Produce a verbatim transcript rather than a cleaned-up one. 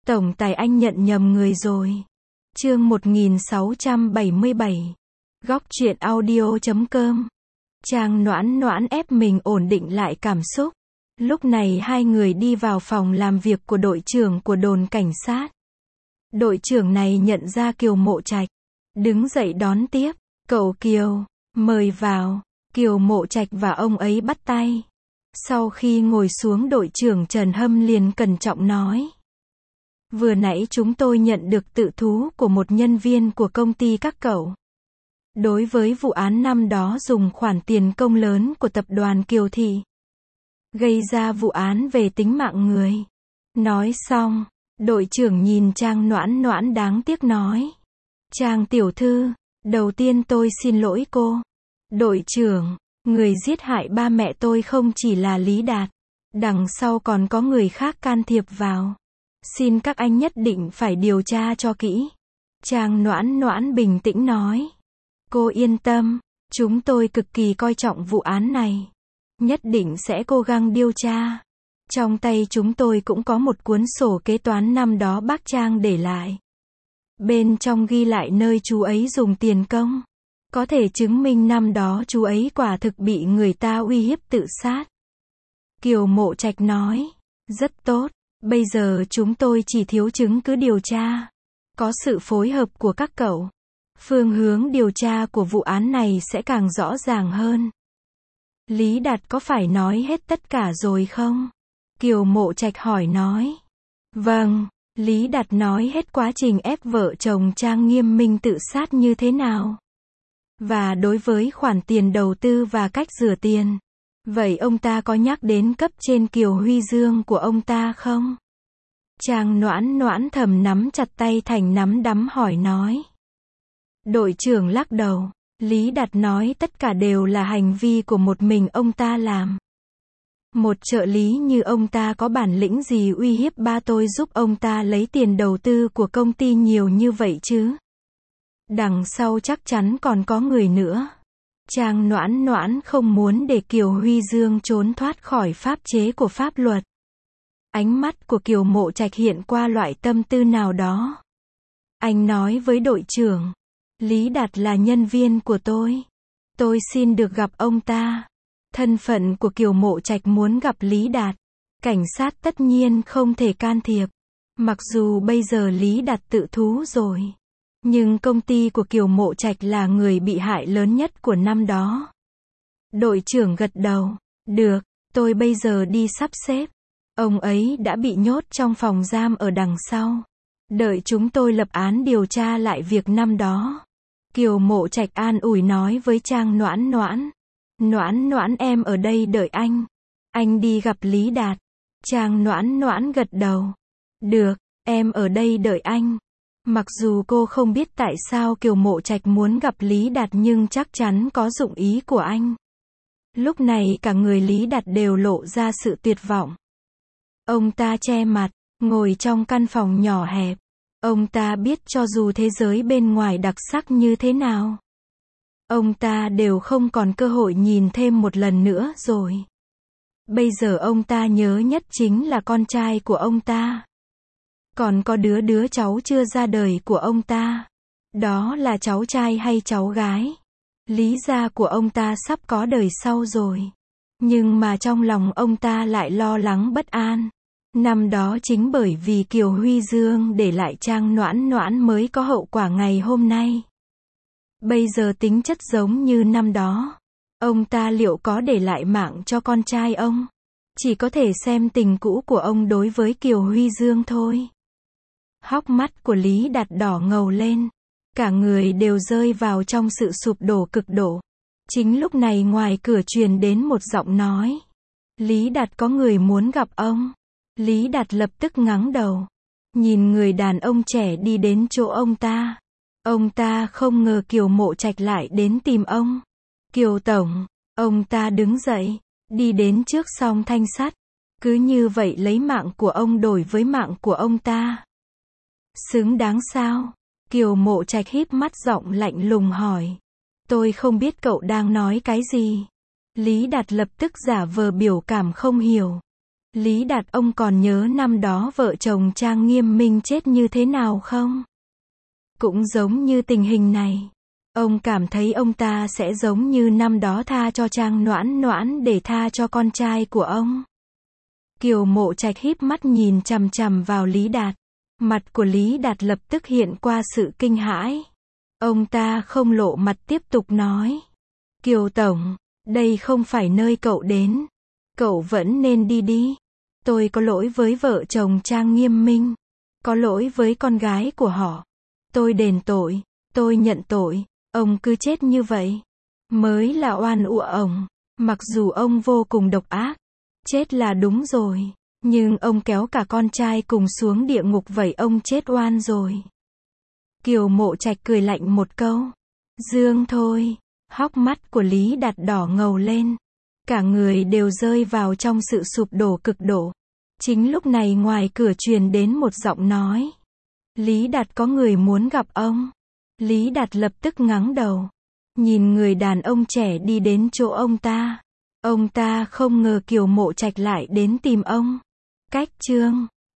Tổng tài anh nhận nhầm người rồi. Chương một nghìn sáu trăm bảy mươi bảy. Góc truyện audio chấm com. Trang Noãn Noãn ép mình ổn định lại cảm xúc. Lúc này hai người đi vào phòng làm việc của đội trưởng của đồn cảnh sát. Đội trưởng này nhận ra Kiều Mộ Trạch, đứng dậy đón tiếp. Cậu Kiều, mời vào. Kiều Mộ Trạch và ông ấy bắt tay. Sau khi ngồi xuống, đội trưởng Trần Hâm liền cẩn trọng nói: vừa nãy chúng tôi nhận được tự thú của một nhân viên của công ty các cậu. Đối với vụ án năm đó dùng khoản tiền công lớn của tập đoàn Kiều Thị, gây ra vụ án về tính mạng người. Nói xong, đội trưởng nhìn Trang Noãn Noãn đáng tiếc nói: Trang tiểu thư, đầu tiên tôi xin lỗi cô. Đội trưởng, người giết hại ba mẹ tôi không chỉ là Lý Đạt. Đằng sau còn có người khác can thiệp vào. Xin các anh nhất định phải điều tra cho kỹ. Trang Noãn Noãn bình tĩnh nói: cô yên tâm, chúng tôi cực kỳ coi trọng vụ án này. Nhất định sẽ cố gắng điều tra. Trong tay chúng tôi cũng có một cuốn sổ kế toán năm đó bác Trang để lại. Bên trong ghi lại nơi chú ấy dùng tiền công. Có thể chứng minh năm đó chú ấy quả thực bị người ta uy hiếp tự sát. Kiều Mộ Trạch nói: rất tốt. Bây giờ chúng tôi chỉ thiếu chứng cứ điều tra. Có sự phối hợp của các cậu, phương hướng điều tra của vụ án này sẽ càng rõ ràng hơn. Lý Đạt có phải nói hết tất cả rồi không? Kiều Mộ Trạch hỏi nói. Vâng, Lý Đạt nói hết quá trình ép vợ chồng Trang Nghiêm Minh tự sát như thế nào. Và đối với khoản tiền đầu tư và cách rửa tiền. Vậy ông ta có nhắc đến cấp trên Kiều Huy Dương của ông ta không? Trang Noãn Noãn thầm nắm chặt tay thành nắm đấm hỏi nói. Đội trưởng lắc đầu. Lý Đạt nói tất cả đều là hành vi của một mình ông ta làm. Một trợ lý như ông ta có bản lĩnh gì uy hiếp ba tôi giúp ông ta lấy tiền đầu tư của công ty nhiều như vậy chứ? Đằng sau chắc chắn còn có người nữa. Trang Noãn Noãn không muốn để Kiều Huy Dương trốn thoát khỏi pháp chế của pháp luật. Ánh mắt của Kiều Mộ Trạch hiện qua loại tâm tư nào đó. Anh nói với đội trưởng: Lý Đạt là nhân viên của tôi. Tôi xin được gặp ông ta. Thân phận của Kiều Mộ Trạch muốn gặp Lý Đạt. Cảnh sát tất nhiên không thể can thiệp. Mặc dù bây giờ Lý Đạt tự thú rồi. Nhưng công ty của Kiều Mộ Trạch là người bị hại lớn nhất của năm đó. Đội trưởng gật đầu. Được, tôi bây giờ đi sắp xếp. Ông ấy đã bị nhốt trong phòng giam ở đằng sau. Đợi chúng tôi lập án điều tra lại việc năm đó. Kiều Mộ Trạch an ủi nói với Trang Noãn Noãn. Noãn Noãn em ở đây đợi anh. Anh đi gặp Lý Đạt. Trang Noãn Noãn gật đầu. Được, em ở đây đợi anh. Mặc dù cô không biết tại sao Kiều Mộ Trạch muốn gặp Lý Đạt nhưng chắc chắn có dụng ý của anh. Lúc này cả người Lý Đạt đều lộ ra sự tuyệt vọng. Ông ta che mặt, ngồi trong căn phòng nhỏ hẹp. Ông ta biết cho dù thế giới bên ngoài đặc sắc như thế nào, ông ta đều không còn cơ hội nhìn thêm một lần nữa rồi. Bây giờ ông ta nhớ nhất chính là con trai của ông ta. Còn có đứa đứa cháu chưa ra đời của ông ta. Đó là cháu trai hay cháu gái? Lý gia của ông ta sắp có đời sau rồi. Nhưng mà trong lòng ông ta lại lo lắng bất an. Năm đó chính bởi vì Kiều Huy Dương để lại Trang Noãn Noãn mới có hậu quả ngày hôm nay. Bây giờ tính chất giống như năm đó. Ông ta liệu có để lại mạng cho con trai ông? Chỉ có thể xem tình cũ của ông đối với Kiều Huy Dương thôi. Hốc mắt của Lý Đạt đỏ ngầu lên. Cả người đều rơi vào trong sự sụp đổ cực độ. Chính lúc này ngoài cửa truyền đến một giọng nói. Lý Đạt có người muốn gặp ông. Lý Đạt lập tức ngẩng đầu. Nhìn người đàn ông trẻ đi đến chỗ ông ta. Ông ta không ngờ Kiều Mộ Trạch lại đến tìm ông. Kiều Tổng. Ông ta đứng dậy. Đi đến trước song thanh sắt. Cứ như vậy lấy mạng của ông đổi với mạng của ông ta. Xứng đáng sao? Kiều Mộ Trạch híp mắt giọng lạnh lùng hỏi. Tôi không biết cậu đang nói cái gì. Lý Đạt lập tức giả vờ biểu cảm không hiểu. Lý Đạt, ông còn nhớ năm đó vợ chồng Trang Nghiêm Minh chết như thế nào không? Cũng giống như tình hình này. Ông cảm thấy ông ta sẽ giống như năm đó tha cho Trang Noãn Noãn để tha cho con trai của ông. Kiều Mộ Trạch híp mắt nhìn chằm chằm vào Lý Đạt. Mặt của Lý Đạt lập tức hiện qua sự kinh hãi. Ông ta không lộ mặt tiếp tục nói. Kiều Tổng, đây không phải nơi cậu đến. Cậu vẫn nên đi đi. Tôi có lỗi với vợ chồng Trang Nghiêm Minh. Có lỗi với con gái của họ. Tôi đền tội. Tôi nhận tội. Ông cứ chết như vậy. Mới là oan uổng ông. Mặc dù ông vô cùng độc ác. Chết là đúng rồi. Nhưng ông kéo cả con trai cùng xuống địa ngục, vậy ông chết oan rồi. Kiều Mộ Trạch cười lạnh một câu. Dương thôi. Hốc mắt của Lý Đạt đỏ ngầu lên. Cả người đều rơi vào trong sự sụp đổ cực độ. Chính lúc này ngoài cửa truyền đến một giọng nói. Lý Đạt, có người muốn gặp ông. Lý Đạt lập tức ngẩng đầu. Nhìn người đàn ông trẻ đi đến chỗ ông ta. Ông ta không ngờ Kiều Mộ Trạch lại đến tìm ông. Cách chương